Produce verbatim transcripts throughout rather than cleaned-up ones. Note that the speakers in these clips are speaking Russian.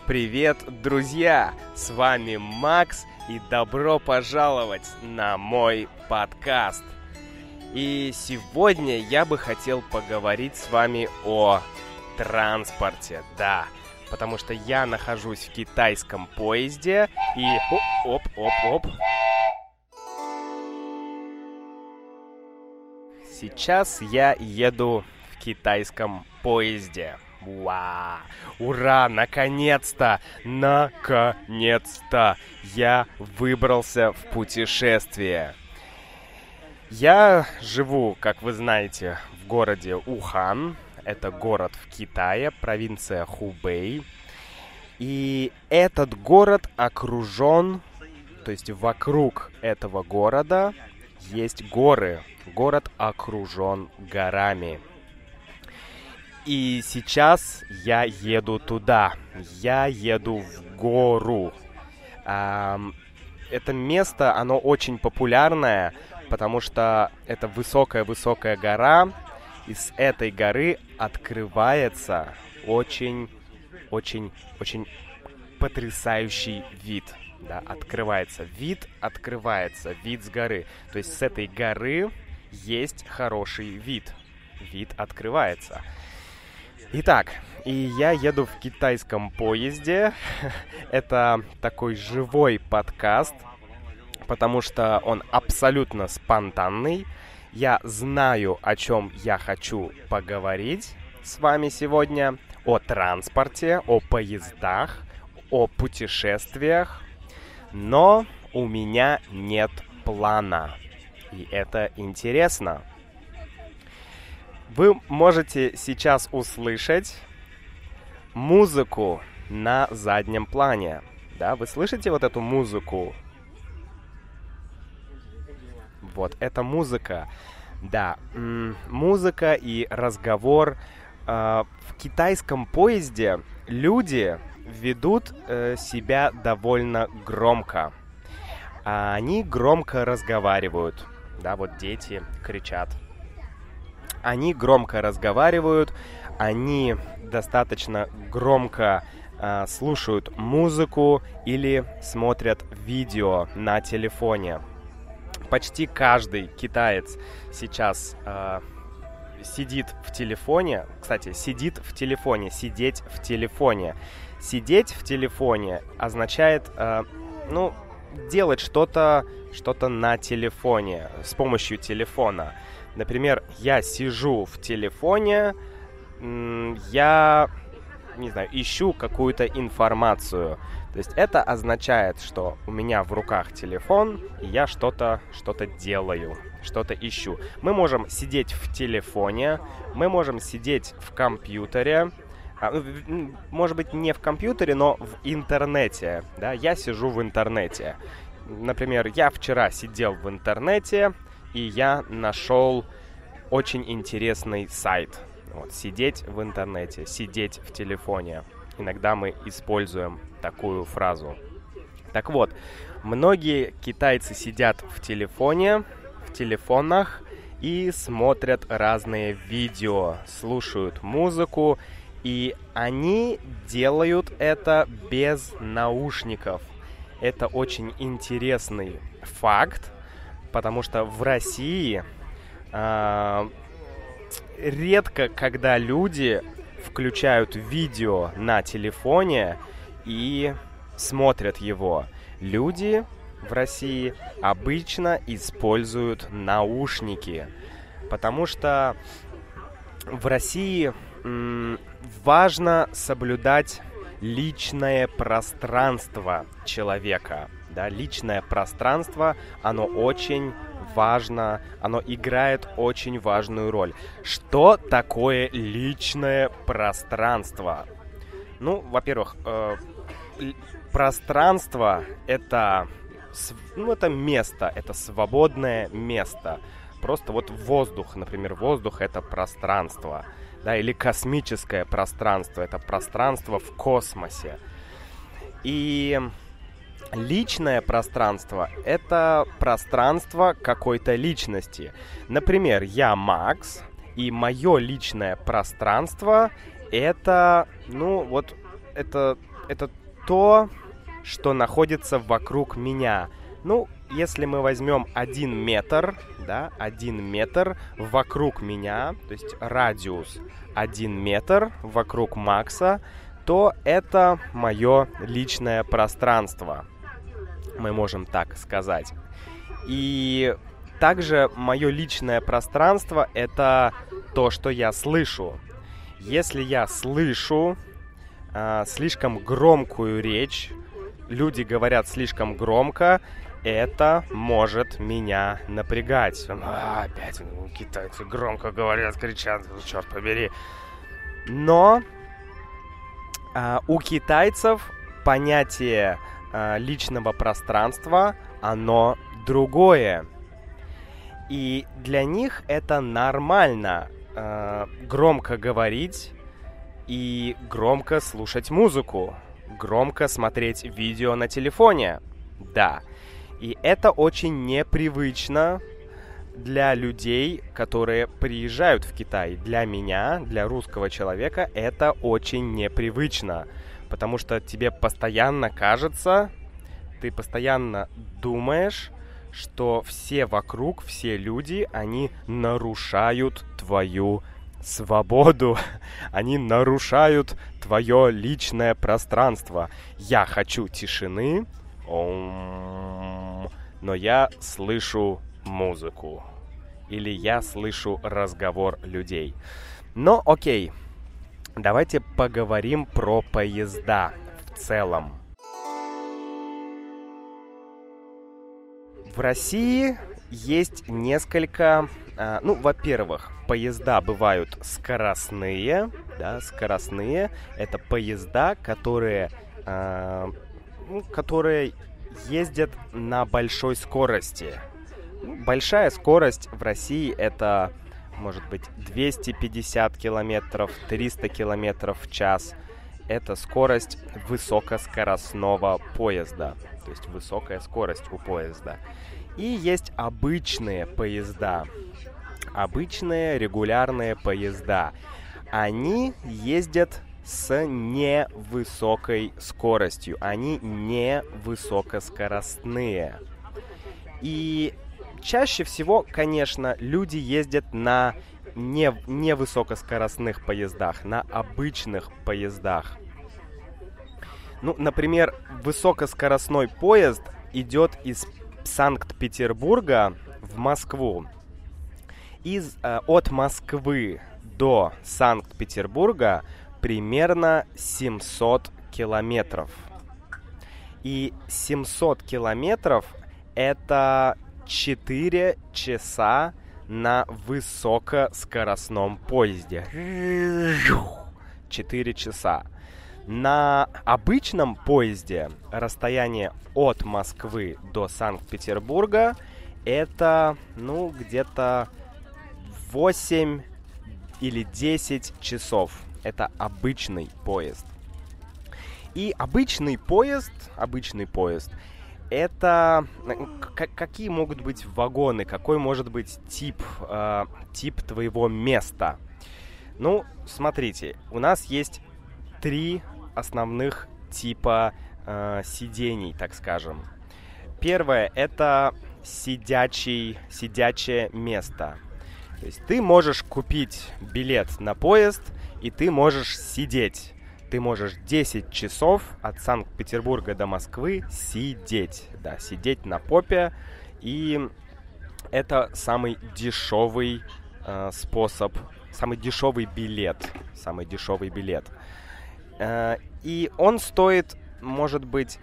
Привет, друзья! С вами Макс, и добро пожаловать на мой подкаст. И сегодня я бы хотел поговорить с вами о транспорте, да, потому что я нахожусь в китайском поезде, и... Оп-оп-оп-оп. Сейчас я еду в китайском поезде. Вау! Ура! Наконец-то! Наконец-то! Я выбрался в путешествие. Я живу, как вы знаете, в городе Ухан. Это город в Китае, провинция Хубэй. И этот город окружен, то есть вокруг этого города есть горы. Город окружен горами. И сейчас я еду туда. Я еду в гору. Эм, это место, оно очень популярное, потому что это высокая-высокая гора. И с этой горы открывается очень-очень-очень потрясающий вид. Да, открывается вид, открывается вид с горы. То есть с этой горы есть хороший вид. Вид открывается. Итак, и я еду в китайском поезде. Это такой живой подкаст, потому что он абсолютно спонтанный. Я знаю, о чем я хочу поговорить с вами сегодня. О транспорте, о поездах, о путешествиях. Но у меня нет плана. И это интересно. Вы можете сейчас услышать музыку на заднем плане. Да, вы слышите вот эту музыку? Вот, это музыка. Да, м- музыка и разговор. Э- в китайском поезде люди ведут э, себя довольно громко. А они громко разговаривают. Да, вот дети кричат. Они громко разговаривают, они достаточно громко э, слушают музыку или смотрят видео на телефоне. Почти каждый китаец сейчас э, сидит в телефоне. Кстати, сидит в телефоне, сидеть в телефоне. Сидеть в телефоне означает, э, ну, делать что-то, что-то на телефоне, с помощью телефона. Например, я сижу в телефоне, я, не знаю, ищу какую-то информацию. То есть это означает, что у меня в руках телефон, и я что-то, что-то делаю, что-то ищу. Мы можем сидеть в телефоне, мы можем сидеть в компьютере, может быть, не в компьютере, но в интернете. Да? Я сижу в интернете. Например, я вчера сидел в интернете, и я нашел очень интересный сайт. Вот, сидеть в интернете, сидеть в телефоне. Иногда мы используем такую фразу. Так вот, многие китайцы сидят в телефоне, в телефонах и смотрят разные видео, слушают музыку, и они делают это без наушников. Это очень интересный факт, потому что в России э, редко, когда люди включают видео на телефоне и смотрят его. Люди в России обычно используют наушники, потому что в России м, важно соблюдать личное пространство человека. Да, личное пространство, оно очень важно, оно играет очень важную роль. Что такое личное пространство? Ну, во-первых, э, пространство это, ну, это место, это свободное место. Просто вот воздух, например, воздух это пространство, да, или космическое пространство, это пространство в космосе. И личное пространство – это пространство какой-то личности. Например, я Макс, и мое личное пространство – это, ну, вот, это это то, что находится вокруг меня. Ну, если мы возьмем один метр, да, один метр вокруг меня, то есть радиус один метр вокруг Макса, то это мое личное пространство. Мы можем так сказать. И также мое личное пространство — это то, что я слышу. Если я слышу э, слишком громкую речь, люди говорят слишком громко, это может меня напрягать. А, опять китайцы громко говорят, кричат, черт побери. Но э, у китайцев понятие э, личного пространства, оно другое. И для них это нормально э, громко говорить и громко слушать музыку, громко смотреть видео на телефоне. Да. И это очень непривычно для людей, которые приезжают в Китай. Для меня, для русского человека, это очень непривычно. Потому что тебе постоянно кажется, ты постоянно думаешь, что все вокруг, все люди, они нарушают твою свободу. Они нарушают твое личное пространство. Я хочу тишины, но я слышу музыку. Или я слышу разговор людей. Но окей, давайте поговорим про поезда в целом. В России есть несколько... Э, ну, во-первых, поезда бывают скоростные. Да, скоростные. Это поезда, которые, э, ну, которые ездят на большой скорости. Большая скорость в России — это, может быть, двести пятьдесят километров, триста километров в час. Это скорость высокоскоростного поезда. То есть высокая скорость у поезда. И есть обычные поезда. Обычные регулярные поезда. Они ездят с невысокой скоростью. Они не высокоскоростные. И чаще всего, конечно, люди ездят на не, невысокоскоростных поездах, на обычных поездах. Ну, например, высокоскоростной поезд идет из Санкт-Петербурга в Москву. Из, э, от Москвы до Санкт-Петербурга примерно семьсот километров. И семьсот километров — это четыре часа на высокоскоростном поезде. четыре часа. На обычном поезде расстояние от Москвы до Санкт-Петербурга это, ну, где-то восемь или десять часов. Это обычный поезд. И обычный поезд, обычный поезд, это к- какие могут быть вагоны, какой может быть тип, э, тип твоего места. Ну, смотрите, у нас есть три основных типа э, сидений, так скажем. Первое — это сидячий, сидячее место. То есть ты можешь купить билет на поезд, и ты можешь сидеть. Ты можешь десять часов от Санкт-Петербурга до Москвы сидеть. Да, сидеть на попе. И это самый дешевый э, способ, самый дешевый билет. Самый дешевый билет. Э, и он стоит, может быть,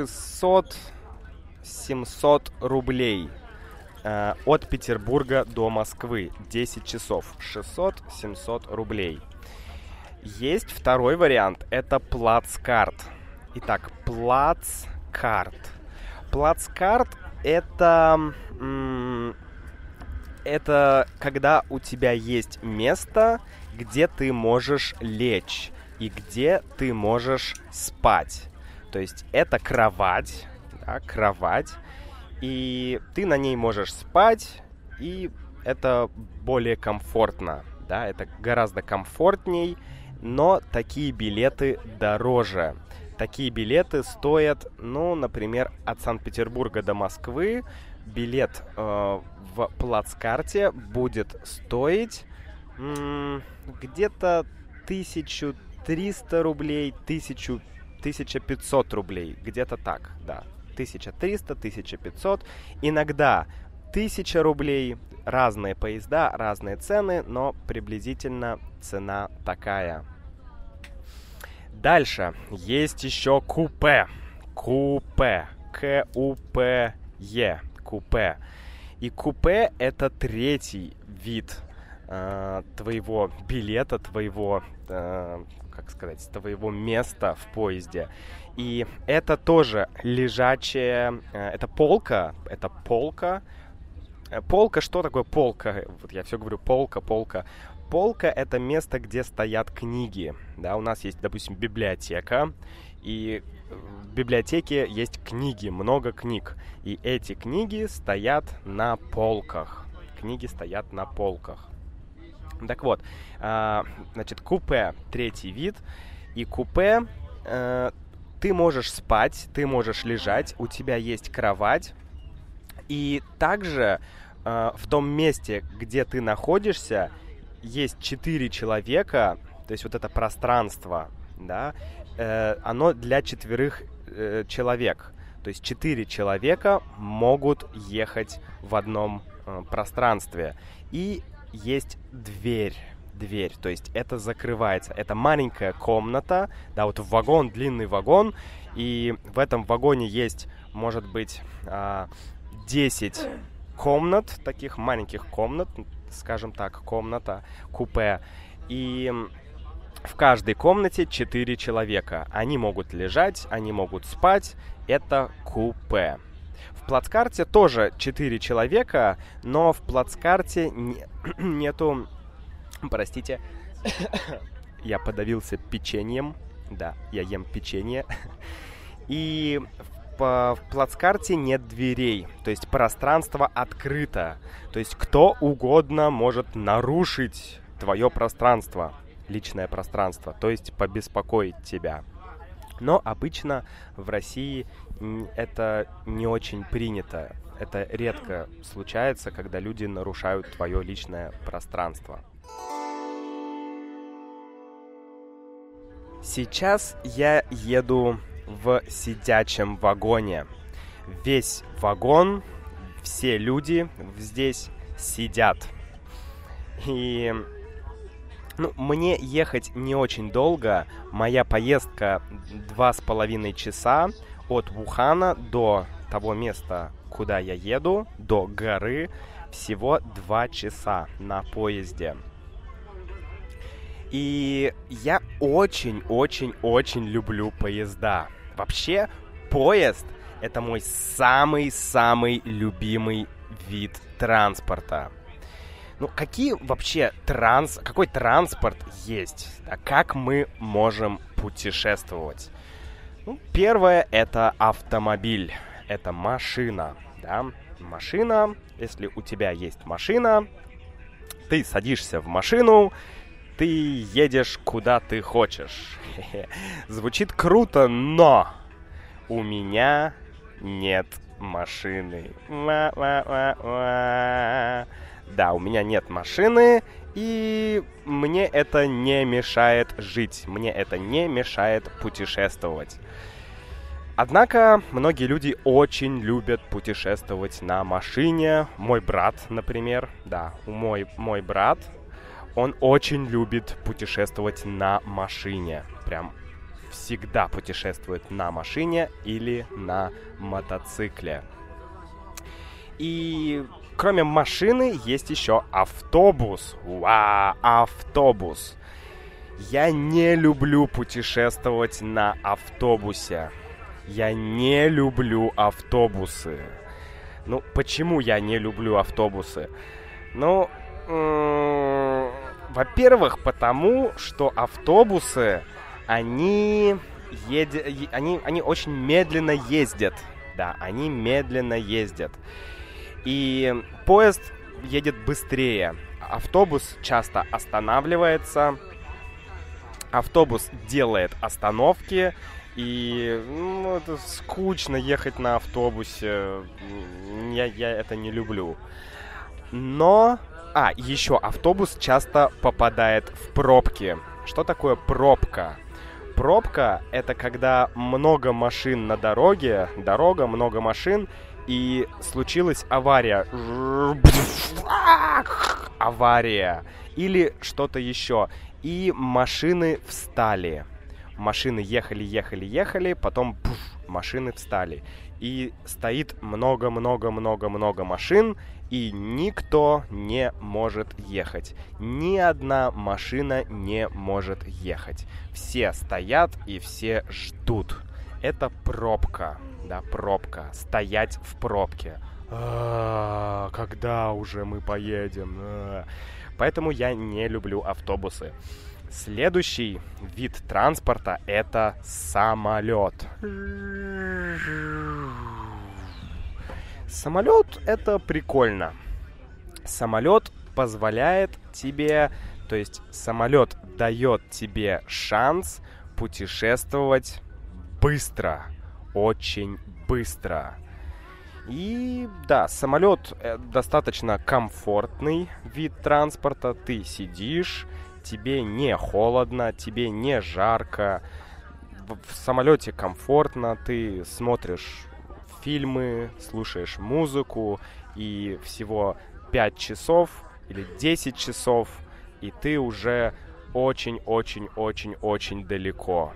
шестьсот-семьсот рублей. Э, от Петербурга до Москвы. десять часов. шестьсот-семьсот рублей. Есть второй вариант. Это плацкарт. Итак, плацкарт. Плацкарт — это... М- это когда у тебя есть место, где ты можешь лечь и где ты можешь спать. То есть это кровать, да, кровать, и ты на ней можешь спать, и это более комфортно, да, это гораздо комфортней, но такие билеты дороже. Такие билеты стоят, ну, например, от Санкт-Петербурга до Москвы билет э, в плацкарте будет стоить м- где-то тысяча триста рублей, тысяча, тысяча пятьсот рублей, где-то так, да. тысяча триста, тысяча пятьсот, иногда тысяча рублей, разные поезда, разные цены, но приблизительно цена такая. Дальше есть еще купе. Купе. К-У-П-Е. Купе. И купе — это третий вид э, твоего билета, твоего, э, как сказать, твоего места в поезде. И это тоже лежачая, э, это полка, это полка. Полка, что такое полка? Вот я все говорю полка, полка. Полка — это место, где стоят книги. Да, у нас есть, допустим, библиотека, и в библиотеке есть книги, много книг. И эти книги стоят на полках. Книги стоят на полках. Так вот, значит, купе — третий вид. И купе ты можешь спать, ты можешь лежать, у тебя есть кровать. И также в том месте, где ты находишься, есть четыре человека, то есть вот это пространство, да, э, оно для четверых э, человек. То есть четыре человека могут ехать в одном э, пространстве. И есть дверь, дверь, то есть это закрывается. Это маленькая комната, да, вот вагон, длинный вагон, и в этом вагоне есть, может быть, десять комнат, таких маленьких комнат, скажем так, комната, купе. И в каждой комнате четыре человека. Они могут лежать, они могут спать. Это купе. В плацкарте тоже четыре человека, но в плацкарте не, нету... Простите, я подавился печеньем. Да, я ем печенье. И в плацкарте нет дверей, то есть пространство открыто. То есть кто угодно может нарушить твое пространство, личное пространство, то есть побеспокоить тебя. Но обычно в России это не очень принято. Это редко случается, когда люди нарушают твое личное пространство. Сейчас я еду в сидячем вагоне. Весь вагон, все люди здесь сидят. И ну, мне ехать не очень долго. Моя поездка два с половиной часа от Вухана до того места, куда я еду, до горы, всего два часа на поезде. И я очень-очень-очень люблю поезда. Вообще, поезд — это мой самый-самый любимый вид транспорта. Ну, какие вообще транс... Какой транспорт есть? А как мы можем путешествовать? Ну, первое — это автомобиль. Это машина, да? Машина, если у тебя есть машина, ты садишься в машину, ты едешь куда ты хочешь. Звучит круто, но у меня нет машины. Да, у меня нет машины, и мне это не мешает жить. Мне это не мешает путешествовать. Однако многие люди очень любят путешествовать на машине. Мой брат, например, да, мой, мой брат, он очень любит путешествовать на машине. Прям всегда путешествует на машине или на мотоцикле. И кроме машины есть еще автобус. Вау, автобус. Я не люблю путешествовать на автобусе. Я не люблю автобусы. Ну, почему я не люблю автобусы? Ну, м- во-первых, потому что автобусы, они, еди- они, они очень медленно ездят. Да, они медленно ездят. И поезд едет быстрее. Автобус часто останавливается. Автобус делает остановки, и ну, это скучно ехать на автобусе. Я, я это не люблю. Но... А, еще автобус часто попадает в пробки. Что такое пробка? Пробка — это когда много машин на дороге, дорога, много машин, и случилась авария. Авария. Или что-то еще. И машины встали. Машины ехали, ехали, ехали, потом пуф, машины встали. И стоит много-много-много-много машин, и никто не может ехать. Ни одна машина не может ехать. Все стоят и все ждут. Это пробка. Да, пробка. Стоять в пробке. А-а-а, когда уже мы поедем? А-а-а. Поэтому я не люблю автобусы. Следующий вид транспорта — это самолет. Самолет — это прикольно. Самолет позволяет тебе, то есть самолет дает тебе шанс путешествовать быстро, очень быстро. И да, самолет достаточно комфортный вид транспорта. Ты сидишь, тебе не холодно, тебе не жарко. В самолете комфортно, ты смотришь фильмы, слушаешь музыку, и всего пять часов или десять часов, и ты уже очень-очень-очень-очень далеко.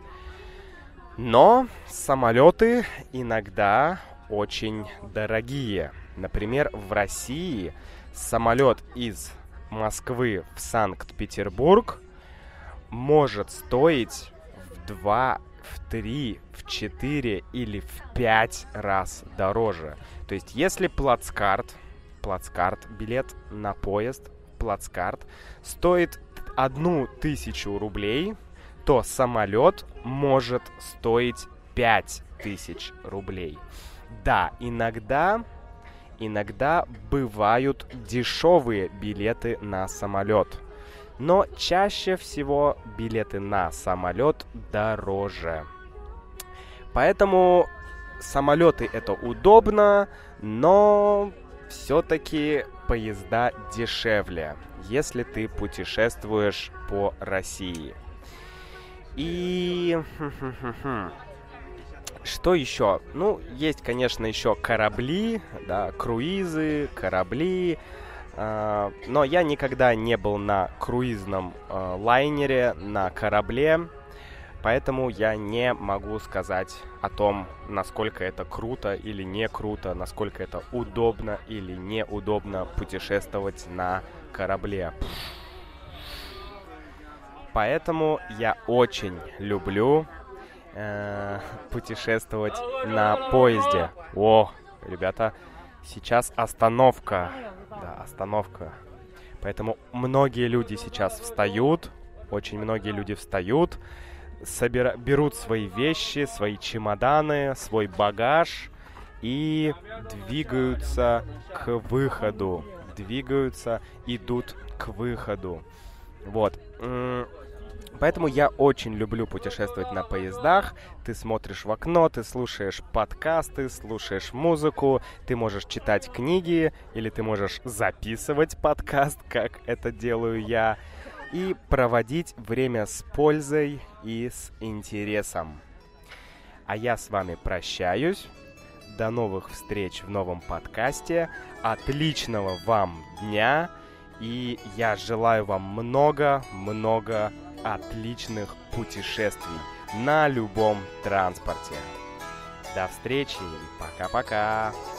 Но самолеты иногда очень дорогие. Например, в России самолет из Москвы в Санкт-Петербург может стоить в два, в три, в четыре или в пять раз дороже. То есть, если плацкарт, плацкарт, билет на поезд, плацкарт, стоит одну тысячу рублей, то самолет может стоить пять тысяч рублей. Да, иногда, иногда бывают дешевые билеты на самолет. Но чаще всего билеты на самолет дороже. Поэтому самолеты — это удобно, но все-таки поезда дешевле, если ты путешествуешь по России. И... Что еще? Ну, есть, конечно, еще корабли, да, круизы, корабли. Э, но я никогда не был на круизном э, лайнере, на корабле. Поэтому я не могу сказать о том, насколько это круто или не круто, насколько это удобно или неудобно путешествовать на корабле. Поэтому я очень люблю э, путешествовать на поезде. О, ребята, сейчас остановка. Да, остановка. Поэтому многие люди сейчас встают, очень многие люди встают, собира... берут свои вещи, свои чемоданы, свой багаж и двигаются к выходу. Двигаются, идут к выходу. Вот. Поэтому я очень люблю путешествовать на поездах. Ты смотришь в окно, ты слушаешь подкасты, слушаешь музыку, ты можешь читать книги, или ты можешь записывать подкаст, как это делаю я, и проводить время с пользой и с интересом. А я с вами прощаюсь. До новых встреч в новом подкасте. Отличного вам дня. И я желаю вам много-много отличных путешествий на любом транспорте. До встречи. Пока-пока.